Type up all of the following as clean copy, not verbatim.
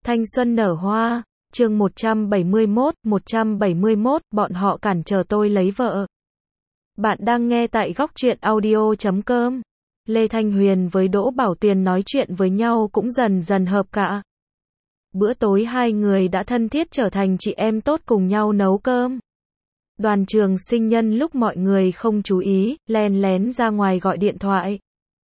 Thanh xuân nở hoa, chương 171, bọn họ cản trở tôi lấy vợ. Bạn đang nghe tại góc truyện audio.com. Lê Thanh Huyền với Đỗ Bảo Tuyền nói chuyện với nhau cũng dần dần hợp cả. Bữa tối hai người đã thân thiết trở thành chị em tốt cùng nhau nấu cơm. Đoàn Trường Sinh nhân lúc mọi người không chú ý, len lén ra ngoài gọi điện thoại.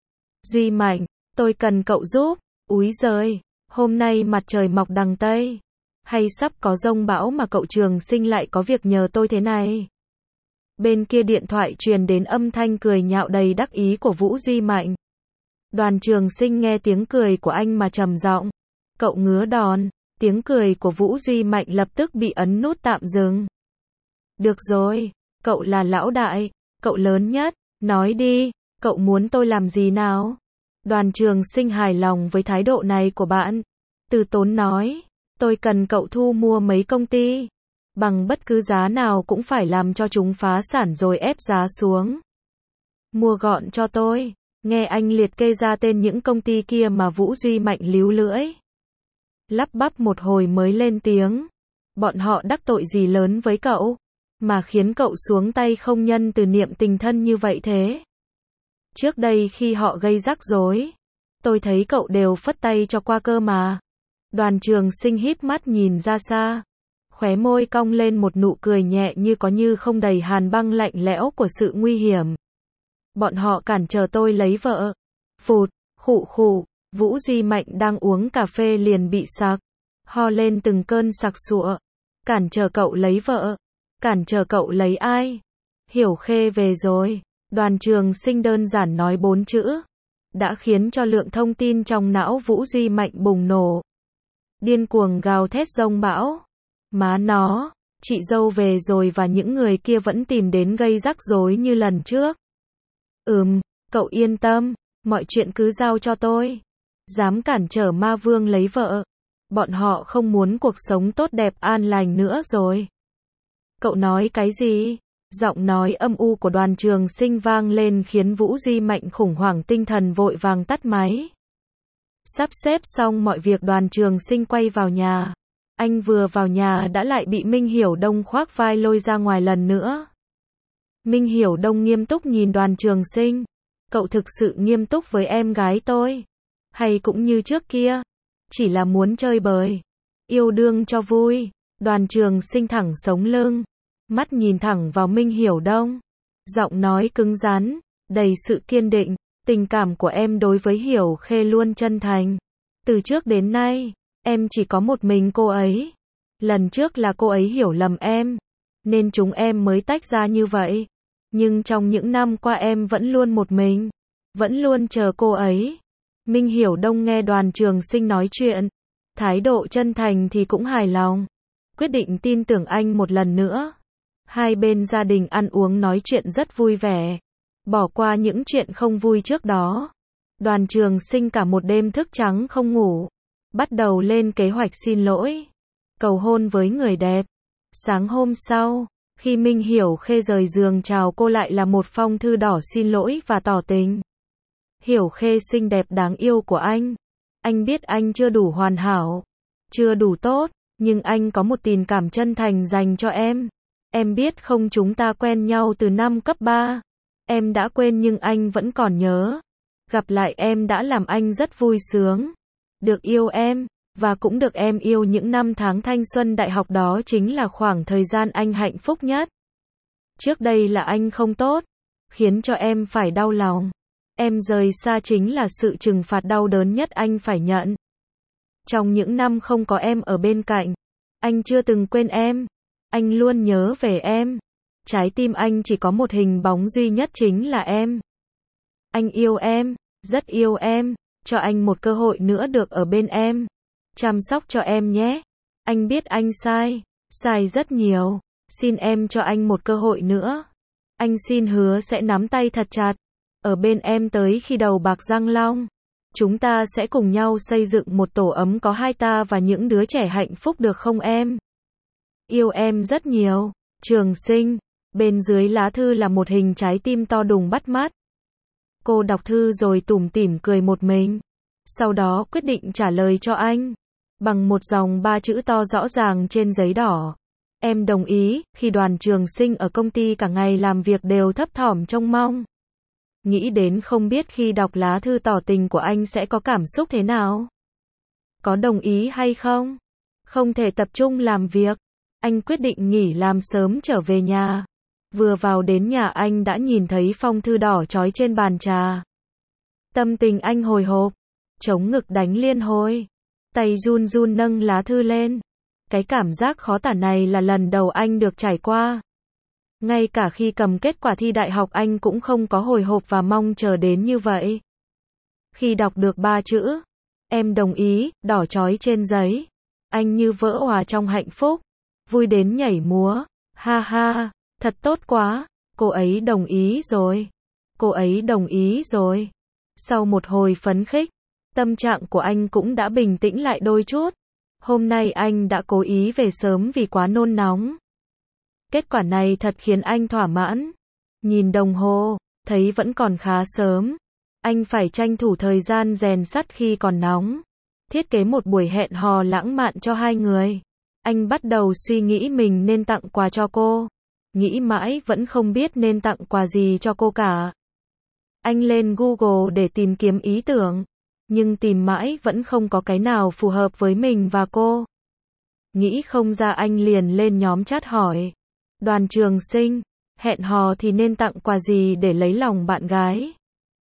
Duy Mạnh, tôi cần cậu giúp. Úi giời, hôm nay mặt trời mọc đằng Tây. Hay sắp có dông bão mà cậu Trường Sinh lại có việc nhờ tôi thế này. Bên kia điện thoại truyền đến âm thanh cười nhạo đầy đắc ý của Vũ Duy Mạnh. Đoàn Trường Sinh nghe tiếng cười của anh mà trầm giọng. Cậu ngứa đòn, tiếng cười của Vũ Duy Mạnh lập tức bị ấn nút tạm dừng. Được rồi, cậu là lão đại, cậu lớn nhất, nói đi, cậu muốn tôi làm gì nào? Đoàn Trường Sinh hài lòng với thái độ này của bạn. Từ tốn nói, tôi cần cậu thu mua mấy công ty. Bằng bất cứ giá nào cũng phải làm cho chúng phá sản rồi ép giá xuống. Mua gọn cho tôi. Nghe anh liệt kê ra tên những công ty kia mà Vũ Duy Mạnh líu lưỡi. Lắp bắp một hồi mới lên tiếng. Bọn họ đắc tội gì lớn với cậu, mà khiến cậu xuống tay không nhân từ niệm tình thân như vậy thế? Trước đây khi họ gây rắc rối, tôi thấy cậu đều phất tay cho qua cơ mà. Đoàn Trường Sinh híp mắt nhìn ra xa. Khóe môi cong lên một nụ cười nhẹ như có như không đầy hàn băng lạnh lẽo của sự nguy hiểm. Bọn họ cản trở tôi lấy vợ. Phụt, khụ khụ, Vũ Duy Mạnh đang uống cà phê liền bị sặc. Ho lên từng cơn sặc sụa. Cản trở cậu lấy vợ. Cản trở cậu lấy ai? Hiểu Khê về rồi. Đoàn Trường Sinh đơn giản nói 4 chữ. Đã khiến cho lượng thông tin trong não Vũ Duy Mạnh bùng nổ. Điên cuồng gào thét dông bão. Má nó, chị dâu về rồi và những người kia vẫn tìm đến gây rắc rối như lần trước. Cậu yên tâm, mọi chuyện cứ giao cho tôi. Dám cản trở ma vương lấy vợ. Bọn họ không muốn cuộc sống tốt đẹp an lành nữa rồi. Cậu nói cái gì? Giọng nói âm u của Đoàn Trường Sinh vang lên khiến Vũ Duy Mạnh khủng hoảng tinh thần vội vàng tắt máy. Sắp xếp xong mọi việc Đoàn Trường Sinh quay vào nhà. Anh vừa vào nhà đã lại bị Minh Hiểu Đông khoác vai lôi ra ngoài lần nữa. Minh Hiểu Đông nghiêm túc nhìn Đoàn Trường Sinh. Cậu thực sự nghiêm túc với em gái tôi? Hay cũng như trước kia? Chỉ là muốn chơi bời, yêu đương cho vui? Đoàn Trường Sinh thẳng sống lưng. Mắt nhìn thẳng vào Minh Hiểu Đông. Giọng nói cứng rắn, đầy sự kiên định. Tình cảm của em đối với Hiểu Khê luôn chân thành. Từ trước đến nay, em chỉ có một mình cô ấy. Lần trước là cô ấy hiểu lầm em, nên chúng em mới tách ra như vậy. Nhưng trong những năm qua em vẫn luôn một mình, vẫn luôn chờ cô ấy. Minh Hiểu Đông nghe Đoàn Trường Sinh nói chuyện, thái độ chân thành thì cũng hài lòng. Quyết định tin tưởng anh một lần nữa. Hai bên gia đình ăn uống nói chuyện rất vui vẻ. Bỏ qua những chuyện không vui trước đó. Đoàn Trường Sinh cả một đêm thức trắng không ngủ. Bắt đầu lên kế hoạch xin lỗi. Cầu hôn với người đẹp. Sáng hôm sau, khi Minh Hiểu Khê rời giường chào cô lại là một phong thư đỏ xin lỗi và tỏ tình. Hiểu Khê xinh đẹp đáng yêu của anh. Anh biết anh chưa đủ hoàn hảo, chưa đủ tốt, nhưng anh có một tình cảm chân thành dành cho em. Em biết không, chúng ta quen nhau từ năm cấp 3. Em đã quên nhưng anh vẫn còn nhớ. Gặp lại em đã làm anh rất vui sướng. Được yêu em, và cũng được em yêu những năm tháng thanh xuân đại học, đó chính là khoảng thời gian anh hạnh phúc nhất. Trước đây là anh không tốt, khiến cho em phải đau lòng. Em rời xa chính là sự trừng phạt đau đớn nhất anh phải nhận. Trong những năm không có em ở bên cạnh, anh chưa từng quên em. Anh luôn nhớ về em. Trái tim anh chỉ có một hình bóng duy nhất chính là em. Anh yêu em, rất yêu em. Cho anh một cơ hội nữa được ở bên em. Chăm sóc cho em nhé. Anh biết anh sai rất nhiều. Xin em cho anh một cơ hội nữa. Anh xin hứa sẽ nắm tay thật chặt, ở bên em tới khi đầu bạc răng long. Chúng ta sẽ cùng nhau xây dựng một tổ ấm có hai ta và những đứa trẻ hạnh phúc được không em? Yêu em rất nhiều, Trường Sinh. Bên dưới lá thư là một hình trái tim to đùng bắt mắt. Cô đọc thư rồi tủm tỉm cười một mình. Sau đó quyết định trả lời cho anh. bằng một dòng 3 chữ to rõ ràng trên giấy đỏ. Em đồng ý. Khi Đoàn Trường Sinh ở công ty cả ngày làm việc đều thấp thỏm trông mong. Nghĩ đến không biết khi đọc lá thư tỏ tình của anh sẽ có cảm xúc thế nào. Có đồng ý hay không? Không thể tập trung làm việc. Anh quyết định nghỉ làm sớm trở về nhà. Vừa vào đến nhà anh đã nhìn thấy phong thư đỏ trói trên bàn trà. Tâm tình anh hồi hộp, chống ngực đánh liên hồi. Tay run run nâng lá thư lên. Cái cảm giác khó tả này là lần đầu anh được trải qua. Ngay cả khi cầm kết quả thi đại học anh cũng không có hồi hộp và mong chờ đến như vậy. Khi đọc được 3 chữ, em đồng ý, đỏ chói trên giấy. Anh như vỡ òa trong hạnh phúc, vui đến nhảy múa. Ha ha, thật tốt quá, cô ấy đồng ý rồi. Cô ấy đồng ý rồi. Sau một hồi phấn khích, tâm trạng của anh cũng đã bình tĩnh lại đôi chút. Hôm nay anh đã cố ý về sớm vì quá nôn nóng. Kết quả này thật khiến anh thỏa mãn. Nhìn đồng hồ, thấy vẫn còn khá sớm. Anh phải tranh thủ thời gian rèn sắt khi còn nóng. Thiết kế một buổi hẹn hò lãng mạn cho hai người. Anh bắt đầu suy nghĩ mình nên tặng quà cho cô. Nghĩ mãi vẫn không biết nên tặng quà gì cho cô cả. Anh lên Google để tìm kiếm ý tưởng. Nhưng tìm mãi vẫn không có cái nào phù hợp với mình và cô. Nghĩ không ra anh liền lên nhóm chat hỏi. Đoàn Trường Sinh, hẹn hò thì nên tặng quà gì để lấy lòng bạn gái?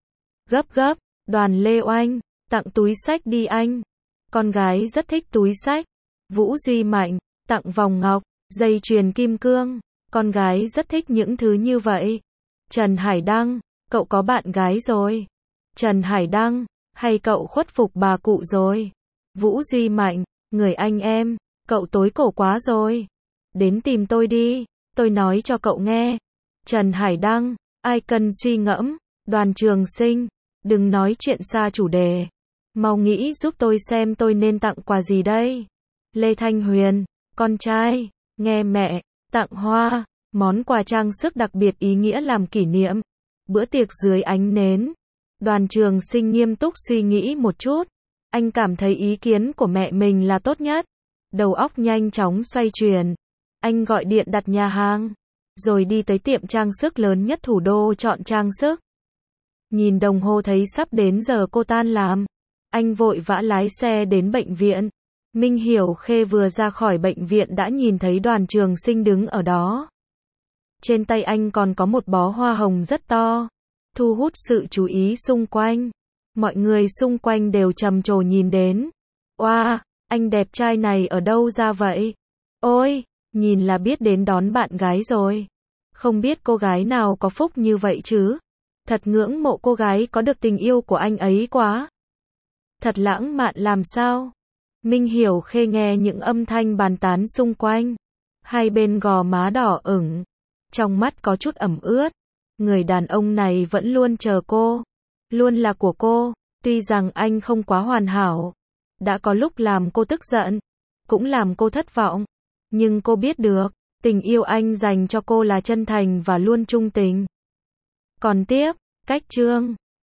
Gấp, Đoàn Lê Oanh, tặng túi xách đi anh. Con gái rất thích túi xách. Vũ Duy Mạnh, tặng vòng ngọc, dây chuyền kim cương. Con gái rất thích những thứ như vậy. Trần Hải Đăng, cậu có bạn gái rồi. Trần Hải Đăng, hay cậu khuất phục bà cụ rồi. Vũ Duy Mạnh, người anh em, cậu tối cổ quá rồi. Đến tìm tôi đi, tôi nói cho cậu nghe. Trần Hải Đăng, ai cần suy ngẫm. Đoàn Trường Sinh, đừng nói chuyện xa chủ đề. Mau nghĩ giúp tôi xem tôi nên tặng quà gì đây. Lê Thanh Huyền, con trai, nghe mẹ, tặng hoa, món quà trang sức đặc biệt ý nghĩa làm kỷ niệm. Bữa tiệc dưới ánh nến. Đoàn Trường Sinh nghiêm túc suy nghĩ một chút. Anh cảm thấy ý kiến của mẹ mình là tốt nhất. Đầu óc nhanh chóng xoay chuyển. Anh gọi điện đặt nhà hàng. Rồi đi tới tiệm trang sức lớn nhất thủ đô chọn trang sức. Nhìn đồng hồ thấy sắp đến giờ cô tan làm. Anh vội vã lái xe đến bệnh viện. Minh Hiểu Khê vừa ra khỏi bệnh viện đã nhìn thấy Đoàn Trường Sinh đứng ở đó. Trên tay anh còn có một bó hoa hồng rất to. Thu hút sự chú ý xung quanh. Mọi người xung quanh đều trầm trồ nhìn đến. Oa, anh đẹp trai này ở đâu ra vậy? Ôi, nhìn là biết đến đón bạn gái rồi. Không biết cô gái nào có phúc như vậy chứ? Thật ngưỡng mộ cô gái có được tình yêu của anh ấy quá. Thật lãng mạn làm sao? Minh Hiểu Khê nghe những âm thanh bàn tán xung quanh. Hai bên gò má đỏ ửng. Trong mắt có chút ẩm ướt. Người đàn ông này vẫn luôn chờ cô. Luôn là của cô. Tuy rằng anh không quá hoàn hảo. Đã có lúc làm cô tức giận. Cũng làm cô thất vọng. Nhưng cô biết được. Tình yêu anh dành cho cô là chân thành và luôn trung tình. Còn tiếp, cách chương.